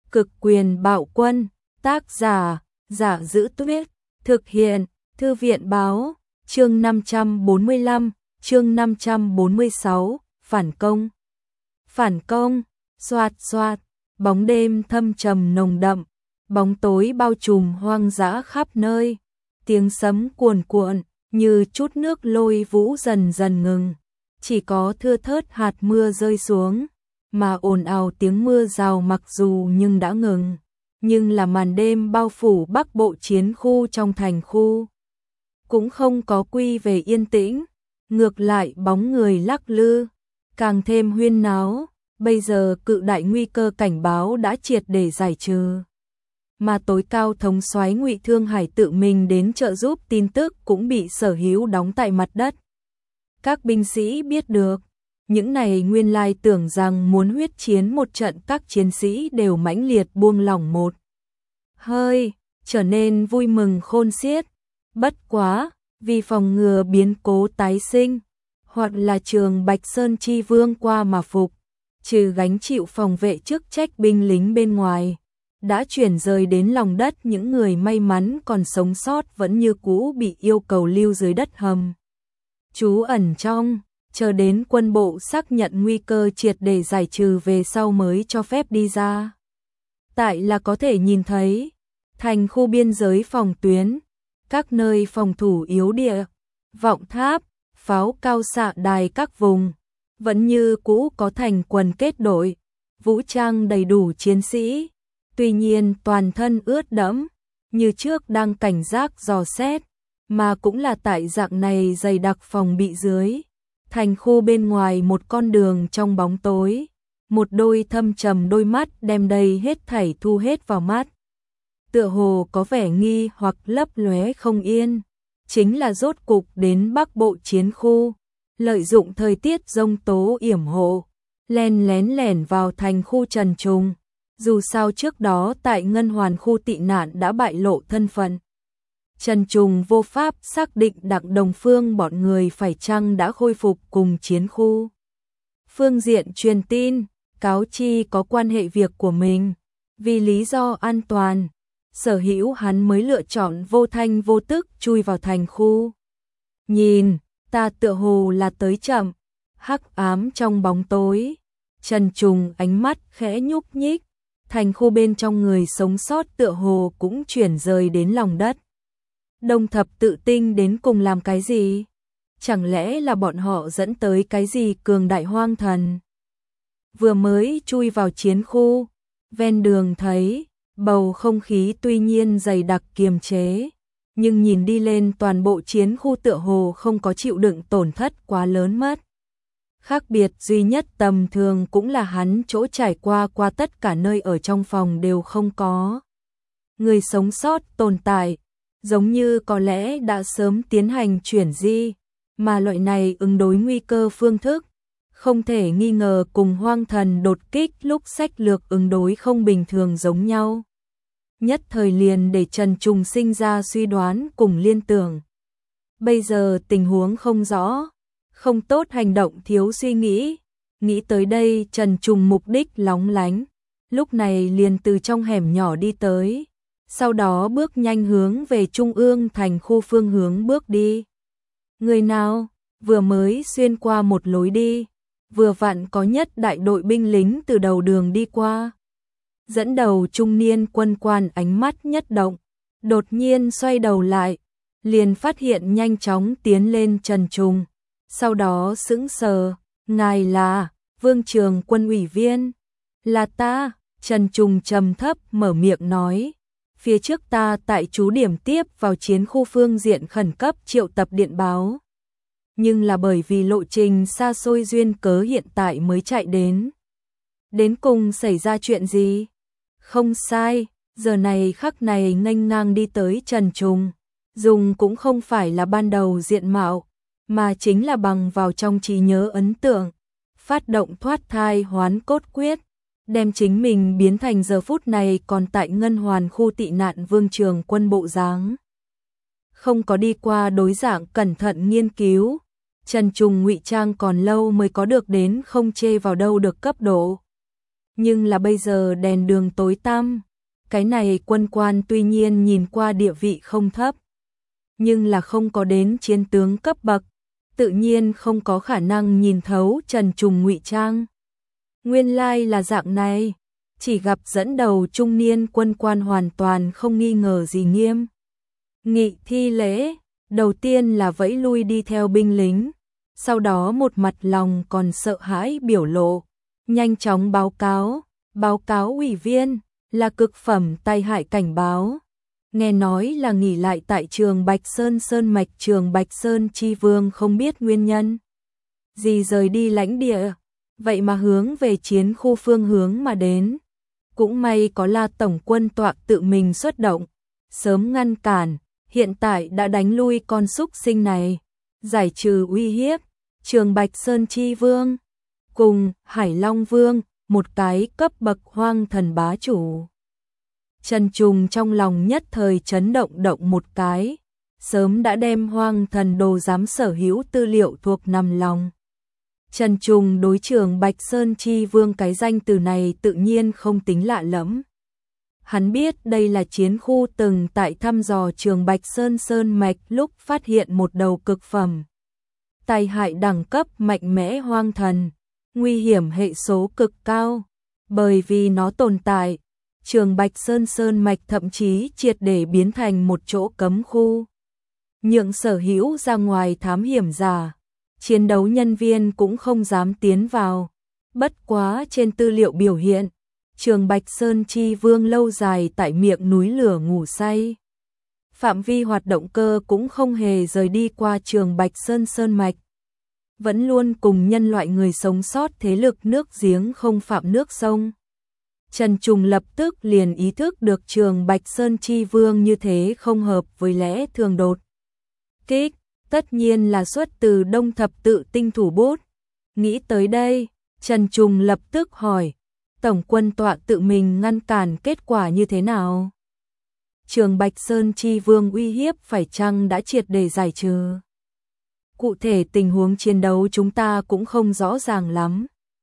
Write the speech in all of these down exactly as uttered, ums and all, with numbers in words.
Cực quyền bạo quân, tác giả, Giả Giữ Tuyết, thực hiện, Thư viện báo, chương năm trăm bốn mươi lăm, chương năm trăm bốn mươi sáu, phản công. Phản công, xoạt xoạt, bóng đêm thâm trầm nồng đậm, bóng tối bao trùm hoang dã khắp nơi, tiếng sấm cuồn cuộn, như chút nước lôi vũ dần dần ngừng, chỉ có thưa thớt hạt mưa rơi xuống, mà ồn ào tiếng mưa rào mặc dù nhưng đã ngừng, nhưng là màn đêm bao phủ Bắc Bộ chiến khu trong thành khu. Cũng không có quy về yên tĩnh, ngược lại bóng người lắc lư, càng thêm huyên náo, bây giờ cự đại nguy cơ cảnh báo đã triệt để giải trừ. Mà tối cao thống soái Ngụy Thương Hải tự mình đến trợ giúp tin tức cũng bị Sở Hữu đóng tại mặt đất. Các binh sĩ biết được, những này nguyên lai tưởng rằng muốn huyết chiến một trận các chiến sĩ đều mãnh liệt buông lỏng một hơi, trở nên vui mừng khôn xiết. Bất quá, vì phòng ngừa biến cố tái sinh, hoặc là trường Bạch Sơn Chi Vương qua mà phục, trừ gánh chịu phòng vệ chức trách binh lính bên ngoài, đã chuyển rời đến lòng đất những người may mắn còn sống sót vẫn như cũ bị yêu cầu lưu dưới đất hầm. Trú ẩn trong, chờ đến quân bộ xác nhận nguy cơ triệt để giải trừ về sau mới cho phép đi ra. Tại là có thể nhìn thấy, thành khu biên giới phòng tuyến, các nơi phòng thủ yếu địa, vọng tháp, pháo cao xạ đài các vùng, vẫn như cũ có thành quần kết đội, vũ trang đầy đủ chiến sĩ, tuy nhiên toàn thân ướt đẫm, như trước đang cảnh giác dò xét, mà cũng là tại dạng này dày đặc phòng bị dưới. Thành khu bên ngoài một con đường trong bóng tối, một đôi thâm trầm đôi mắt đem đầy hết thảy thu hết vào mắt. Tựa hồ có vẻ nghi hoặc lấp lóe không yên, chính là rốt cục đến Bắc Bộ chiến khu, lợi dụng thời tiết giông tố yểm hộ, len lén lẻn vào thành khu Trần Trùng, dù sao trước đó tại Ngân Hoàn khu tị nạn đã bại lộ thân phận. Trần Trùng vô pháp xác định Đặng Đồng Phương bọn người phải chăng đã khôi phục cùng chiến khu. Phương diện truyền tin, cáo chi có quan hệ việc của mình, vì lý do an toàn, Sở Hữu hắn mới lựa chọn vô thanh vô tức chui vào thành khu. Nhìn, ta tựa hồ là tới chậm, hắc ám trong bóng tối, Trần Trùng ánh mắt khẽ nhúc nhích, thành khu bên trong người sống sót tựa hồ cũng chuyển rời đến lòng đất. Đông Thập Tự Tinh đến cùng làm cái gì? Chẳng lẽ là bọn họ dẫn tới cái gì cường đại hoang thần? Vừa mới chui vào chiến khu, ven đường thấy, bầu không khí tuy nhiên dày đặc kiềm chế, nhưng nhìn đi lên toàn bộ chiến khu tựa hồ không có chịu đựng tổn thất quá lớn mất. Khác biệt duy nhất tầm thường cũng là hắn chỗ trải qua qua tất cả nơi ở trong phòng đều không có người sống sót tồn tại, giống như có lẽ đã sớm tiến hành chuyển di, mà loại này ứng đối nguy cơ phương thức, không thể nghi ngờ cùng hoang thần đột kích lúc sách lược ứng đối không bình thường giống nhau. Nhất thời liền để Trần Trùng sinh ra suy đoán cùng liên tưởng. Bây giờ tình huống không rõ, không tốt hành động thiếu suy nghĩ, nghĩ tới đây Trần Trùng mục đích lóng lánh, lúc này liền từ trong hẻm nhỏ đi tới. Sau đó bước nhanh hướng về trung ương thành khu phương hướng bước đi. Người nào, vừa mới xuyên qua một lối đi, vừa vặn có nhất đại đội binh lính từ đầu đường đi qua. Dẫn đầu trung niên quân quan ánh mắt nhất động, đột nhiên xoay đầu lại, liền phát hiện nhanh chóng tiến lên Trần Trùng. Sau đó sững sờ, ngài là Vương Trường Quân ủy viên. Là ta, Trần Trùng trầm thấp mở miệng nói. Phía trước ta tại trú điểm tiếp vào chiến khu phương diện khẩn cấp triệu tập điện báo. Nhưng là bởi vì lộ trình xa xôi duyên cớ hiện tại mới chạy đến. Đến cùng xảy ra chuyện gì? Không sai, giờ này khắc này nghênh ngang đi tới Trần Trùng. Dùng cũng không phải là ban đầu diện mạo, mà chính là bằng vào trong trí nhớ ấn tượng. Phát động thoát thai hoán cốt quyết, đem chính mình biến thành giờ phút này còn tại Ngân Hoàn khu tị nạn Vương Trường Quân bộ dáng. Không có đi qua đối dạng cẩn thận nghiên cứu, Trần Trùng ngụy trang còn lâu mới có được đến không chê vào đâu được cấp độ. Nhưng là bây giờ đèn đường tối tăm, cái này quân quan tuy nhiên nhìn qua địa vị không thấp, nhưng là không có đến chiến tướng cấp bậc, tự nhiên không có khả năng nhìn thấu Trần Trùng ngụy trang. Nguyên lai là dạng này, chỉ gặp dẫn đầu trung niên quân quan hoàn toàn không nghi ngờ gì nghiêm nghị thi lễ, đầu tiên là vẫy lui đi theo binh lính, sau đó một mặt lòng còn sợ hãi biểu lộ, nhanh chóng báo cáo, báo cáo ủy viên, là cực phẩm tai hại cảnh báo. Nghe nói là nghỉ lại tại trường Bạch Sơn Sơn mạch trường Bạch Sơn Chi Vương không biết nguyên nhân gì rời đi lãnh địa, vậy mà hướng về chiến khu phương hướng mà đến. Cũng may có La tổng quân tọa tự mình xuất động, sớm ngăn cản, hiện tại đã đánh lui con súc sinh này, giải trừ uy hiếp. Trường Bạch Sơn Chi Vương cùng Hải Long Vương, một cái cấp bậc hoang thần bá chủ. Trần Trùng trong lòng nhất thời chấn động động một cái, sớm đã đem hoang thần đồ giám sở hữu tư liệu thuộc nằm lòng. Trần Trùng đối trường Bạch Sơn Chi Vương cái danh từ này tự nhiên không tính lạ lẫm. Hắn biết đây là chiến khu từng tại thăm dò trường Bạch Sơn Sơn mạch lúc phát hiện một đầu cực phẩm tai hại đẳng cấp mạnh mẽ hoang thần, nguy hiểm hệ số cực cao, bởi vì nó tồn tại. Trường Bạch Sơn Sơn mạch thậm chí triệt để biến thành một chỗ cấm khu, nhượng sở hữu ra ngoài thám hiểm giả, chiến đấu nhân viên cũng không dám tiến vào. Bất quá trên tư liệu biểu hiện, trường Bạch Sơn Chi Vương lâu dài tại miệng núi lửa ngủ say, phạm vi hoạt động cơ cũng không hề rời đi qua trường Bạch Sơn Sơn mạch, vẫn luôn cùng nhân loại người sống sót thế lực nước giếng không phạm nước sông. Trần Trùng lập tức liền ý thức được trường Bạch Sơn Chi Vương như thế không hợp với lẽ thường đột kích, tất nhiên là xuất từ Đông Thập Tự Tinh thủ bút. Nghĩ tới đây, Trần Trùng lập tức hỏi, tổng quân tọa tự mình ngăn cản kết quả như thế nào? Trường Bạch Sơn Chi Vương uy hiếp phải chăng đã triệt để giải trừ? Cụ thể tình huống chiến đấu chúng ta cũng không rõ ràng lắm.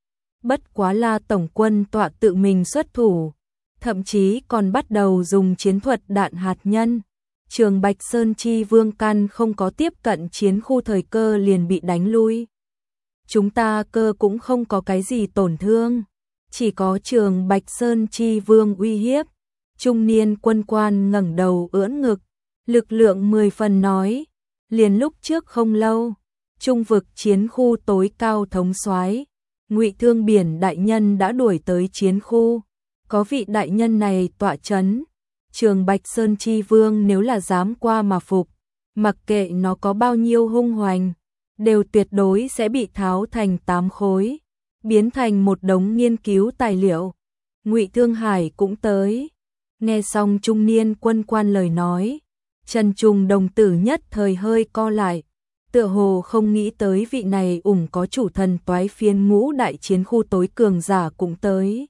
Bất quá là tổng quân tọa tự mình xuất thủ, thậm chí còn bắt đầu dùng chiến thuật đạn hạt nhân. Trường Bạch Sơn Chi Vương căn không có tiếp cận chiến khu thời cơ liền bị đánh lui. Chúng ta cơ cũng không có cái gì tổn thương, chỉ có trường Bạch Sơn Chi Vương uy hiếp. Trung niên quân quan ngẩng đầu ưỡn ngực, lực lượng mười phần nói, liền lúc trước không lâu, trung vực chiến khu tối cao thống soái Ngụy Thương Biển đại nhân đã đuổi tới chiến khu, có vị đại nhân này tọa chấn, trường Bạch Sơn Chi Vương nếu là dám qua mà phục, mặc kệ nó có bao nhiêu hung hoành, đều tuyệt đối sẽ bị tháo thành tám khối, biến thành một đống nghiên cứu tài liệu. Ngụy Thương Hải cũng tới. Nghe xong trung niên quân quan lời nói, Trần Trùng đồng tử nhất thời hơi co lại, tựa hồ không nghĩ tới vị này ủng có chủ thần toái phiên ngũ đại chiến khu tối cường giả cũng tới.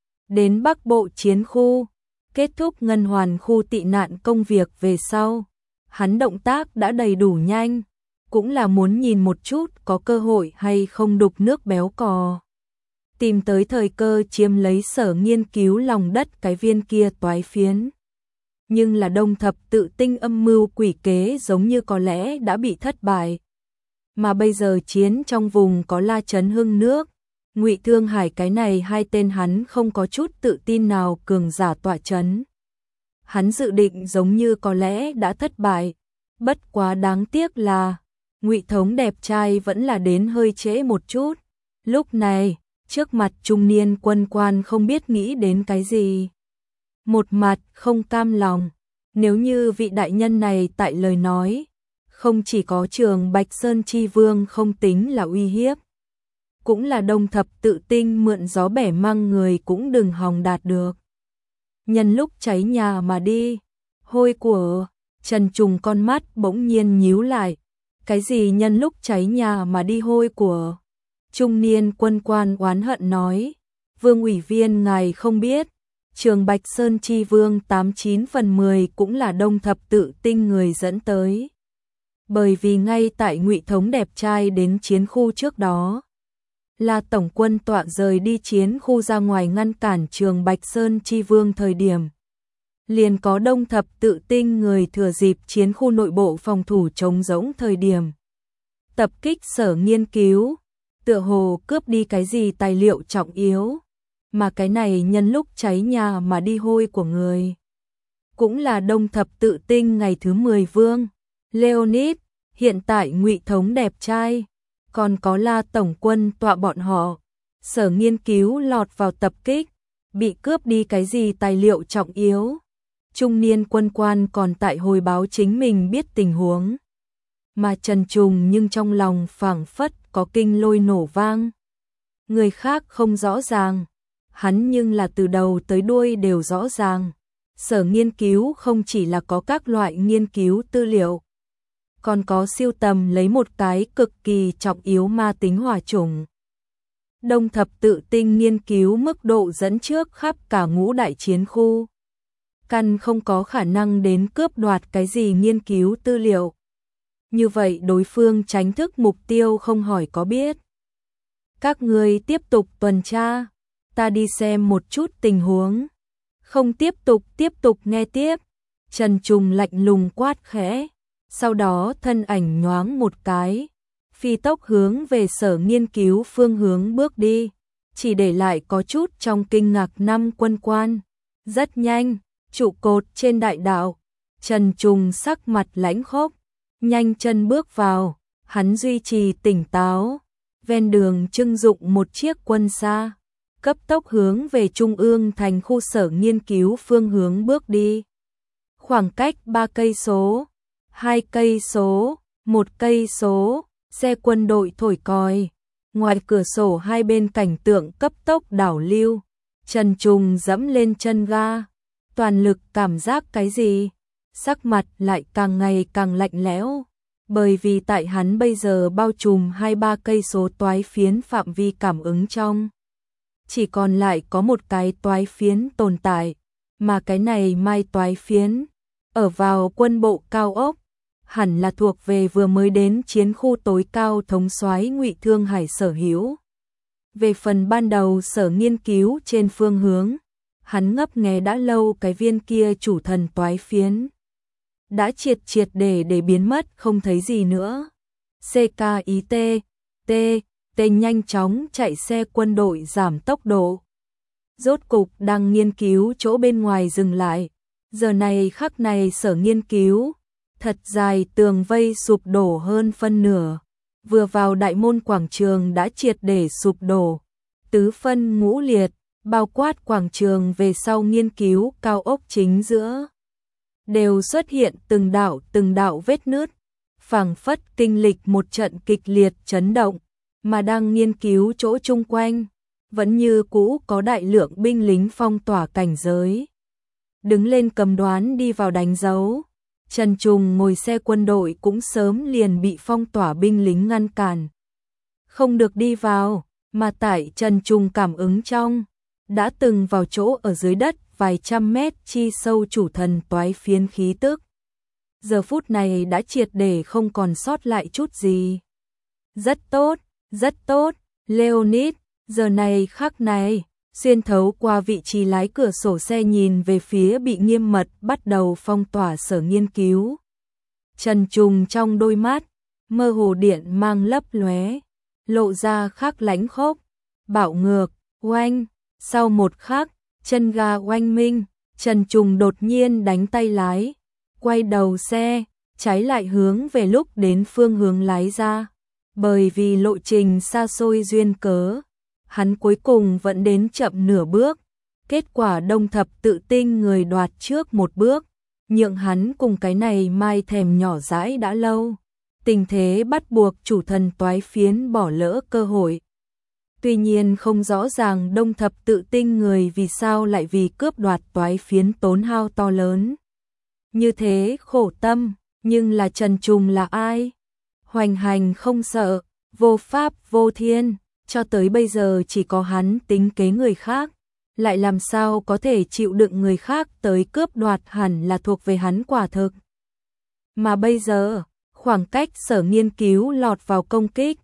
Đến Bắc Bộ chiến khu, kết thúc ngân hoàn khu tị nạn công việc về sau, hắn động tác đã đầy đủ nhanh, cũng là muốn nhìn một chút có cơ hội hay không đục nước béo cò. Tìm tới thời cơ chiếm lấy sở nghiên cứu lòng đất cái viên kia toái phiến. Nhưng là Đông Thập Tự Tinh âm mưu quỷ kế giống như có lẽ đã bị thất bại. Mà bây giờ chiến trong vùng có La Trấn Hưng nước, Ngụy Thương Hải cái này hai tên hắn không có chút tự tin nào cường giả tọa chấn. Hắn dự định giống như có lẽ đã thất bại, bất quá đáng tiếc là Ngụy Thống đẹp trai vẫn là đến hơi trễ một chút. Lúc này, trước mặt trung niên quân quan không biết nghĩ đến cái gì. Một mặt không cam lòng, nếu như vị đại nhân này tại lời nói, không chỉ có trường Bạch Sơn Chi Vương không tính là uy hiếp, cũng là Đông Thập Tự Tinh mượn gió bẻ măng người cũng đừng hòng đạt được. Nhân lúc cháy nhà mà đi, hôi của, Trần Trùng con mắt bỗng nhiên nhíu lại, cái gì nhân lúc cháy nhà mà đi hôi của? Trung niên quân quan oán hận nói, Vương ủy viên ngài không biết, trường Bạch Sơn Chi Vương tám chín phần mười cũng là Đông Thập Tự Tinh người dẫn tới. Bởi vì ngay tại Ngụy Thống đẹp trai đến chiến khu trước đó, là tổng quân tọa rời đi chiến khu ra ngoài ngăn cản Trường Bạch Sơn Chi Vương thời điểm. Liền có Đông Thập Tự Tinh người thừa dịp chiến khu nội bộ phòng thủ trống rỗng thời điểm. Tập kích Sở Nghiên Cứu, tựa hồ cướp đi cái gì tài liệu trọng yếu, mà cái này nhân lúc cháy nhà mà đi hôi của người. Cũng là Đông Thập Tự Tinh ngày thứ mười vương, Leonid, hiện tại Ngụy Thống đẹp trai, còn có La tổng quân tọa bọn họ. Sở Nghiên Cứu lọt vào tập kích, bị cướp đi cái gì tài liệu trọng yếu. Trung niên quân quan còn tại hồi báo chính mình biết tình huống. Mà Trần Trùng nhưng trong lòng phảng phất có kinh lôi nổ vang. Người khác không rõ ràng, hắn nhưng là từ đầu tới đuôi đều rõ ràng. Sở Nghiên Cứu không chỉ là có các loại nghiên cứu tư liệu, còn có siêu tầm lấy một cái cực kỳ trọng yếu ma tính hỏa chủng. Đông Thập Tự Tinh nghiên cứu mức độ dẫn trước khắp cả ngũ đại chiến khu. Căn không có khả năng đến cướp đoạt cái gì nghiên cứu tư liệu. Như vậy đối phương tránh thức mục tiêu không hỏi có biết. Các người tiếp tục tuần tra, ta đi xem một chút tình huống. Không tiếp tục tiếp tục nghe tiếp. Trần Trùng lạnh lùng quát khẽ, sau đó thân ảnh nhoáng một cái, phi tốc hướng về Sở Nghiên Cứu phương hướng bước đi, chỉ để lại có chút trong kinh ngạc năm quân quan. Rất nhanh, trụ cột trên đại đạo, Trần Trùng sắc mặt lãnh khốc, nhanh chân bước vào, hắn duy trì tỉnh táo, ven đường trưng dụng một chiếc quân xa, cấp tốc hướng về trung ương thành khu Sở Nghiên Cứu phương hướng bước đi. Khoảng cách ba cây số, hai cây số, một cây số, xe quân đội thổi còi, ngoài cửa sổ hai bên cảnh tượng cấp tốc đảo lưu, Trần Trùng dẫm lên chân ga, toàn lực cảm giác cái gì, sắc mặt lại càng ngày càng lạnh lẽo, bởi vì tại hắn bây giờ bao trùm hai ba cây số toái phiến phạm vi cảm ứng trong. Chỉ còn lại có một cái toái phiến tồn tại, mà cái này mai toái phiến, ở vào quân bộ cao ốc, hẳn là thuộc về vừa mới đến chiến khu tối cao thống soái Ngụy Thương Hải sở hữu. Về phần ban đầu Sở Nghiên Cứu trên phương hướng, hắn ngấp nghé đã lâu cái viên kia chủ thần toái phiến. Đã triệt triệt để để biến mất không thấy gì nữa. xê ca i tê, T, T nhanh chóng chạy xe quân đội giảm tốc độ. Rốt cục đang nghiên cứu chỗ bên ngoài dừng lại. Giờ này khắc này Sở Nghiên Cứu, thật dài tường vây sụp đổ hơn phân nửa. Vừa vào đại môn quảng trường đã triệt để sụp đổ. Tứ phân ngũ liệt, bao quát quảng trường về sau nghiên cứu cao ốc chính giữa. Đều xuất hiện từng đạo từng đạo vết nứt, phảng phất kinh lịch một trận kịch liệt chấn động, mà đang nghiên cứu chỗ chung quanh, vẫn như cũ có đại lượng binh lính phong tỏa cảnh giới. Đứng lên cầm đoán đi vào đánh dấu, Trần Trùng ngồi xe quân đội cũng sớm liền bị phong tỏa binh lính ngăn cản. Không được đi vào, mà tại Trần Trùng cảm ứng trong, đã từng vào chỗ ở dưới đất vài trăm mét chi sâu chủ thần toái phiến khí tức. Giờ phút này đã triệt để không còn sót lại chút gì. Rất tốt, rất tốt, Leonid, giờ này khắc này, xuyên thấu qua vị trí lái cửa sổ xe nhìn về phía bị nghiêm mật bắt đầu phong tỏa Sở Nghiên Cứu. Trần Trùng trong đôi mắt, mơ hồ điện mang lấp lóe, lộ ra khắc lánh khốc, bạo ngược, oanh, sau một khắc, chân ga oanh minh, Trần Trùng đột nhiên đánh tay lái, quay đầu xe, trái lại hướng về lúc đến phương hướng lái ra. Bởi vì lộ trình xa xôi duyên cớ, hắn cuối cùng vẫn đến chậm nửa bước, kết quả Đông Thập Tự Tinh người đoạt trước một bước, nhượng hắn cùng cái này mai thèm nhỏ dãi đã lâu. Tình thế bắt buộc chủ thần toái phiến bỏ lỡ cơ hội. Tuy nhiên không rõ ràng Đông Thập Tự Tinh người vì sao lại vì cướp đoạt toái phiến tốn hao to lớn. Như thế khổ tâm, nhưng là Trần Trùng là ai? Hoành hành không sợ, vô pháp vô thiên, cho tới bây giờ chỉ có hắn tính kế người khác, lại làm sao có thể chịu đựng người khác tới cướp đoạt hẳn là thuộc về hắn quả thực. Mà bây giờ, khoảng cách Sở Nghiên Cứu lọt vào công kích,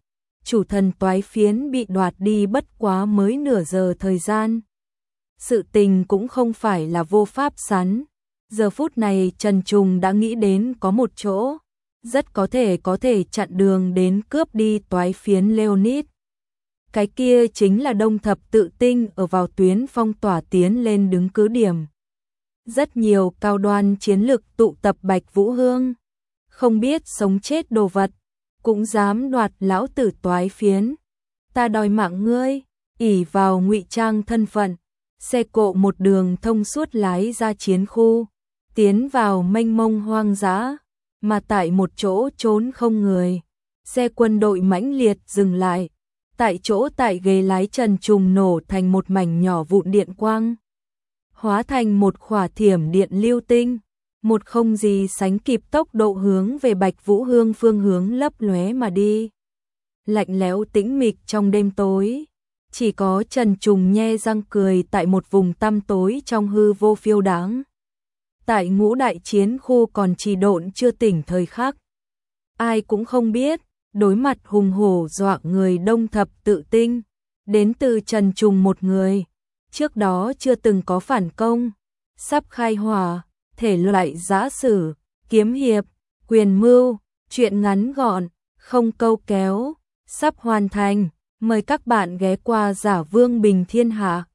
chủ thần toái phiến bị đoạt đi bất quá mới nửa giờ thời gian. Sự tình cũng không phải là vô pháp sắn. Giờ phút này Trần Trùng đã nghĩ đến có một chỗ, rất có thể có thể chặn đường đến cướp đi toái phiến Leonid. Cái kia chính là Đông Thập Tự Tinh ở vào tuyến phong tỏa tiến lên đứng cứ điểm. Rất nhiều cao đoan chiến lực tụ tập Bạch Vũ Hương, không biết sống chết đồ vật, cũng dám đoạt lão tử toái phiến. Ta đòi mạng ngươi, ỷ vào ngụy trang thân phận, xe cộ một đường thông suốt lái ra chiến khu, tiến vào mênh mông hoang dã, mà tại một chỗ trốn không người. Xe quân đội mãnh liệt dừng lại, tại chỗ tại ghế lái Trần Trùng nổ thành một mảnh nhỏ vụn điện quang, hóa thành một khỏa thiểm điện lưu tinh, một không gì sánh kịp tốc độ hướng về Bạch Vũ Hương phương hướng lấp lóe mà đi. Lạnh lẽo tĩnh mịch trong đêm tối, chỉ có Trần Trùng nhe răng cười tại một vùng tăm tối trong hư vô phiêu đáng. Tại ngũ đại chiến khu còn trì độn chưa tỉnh thời khắc, ai cũng không biết, đối mặt hùng hổ dọa người Đông Thập Tự Tinh, đến từ Trần Trùng một người, trước đó chưa từng có phản công, sắp khai hỏa, thể loại giã sử, kiếm hiệp, quyền mưu, truyện ngắn gọn, không câu kéo, sắp hoàn thành. Mời các bạn ghé qua Giả Vương Bình Thiên Hạ.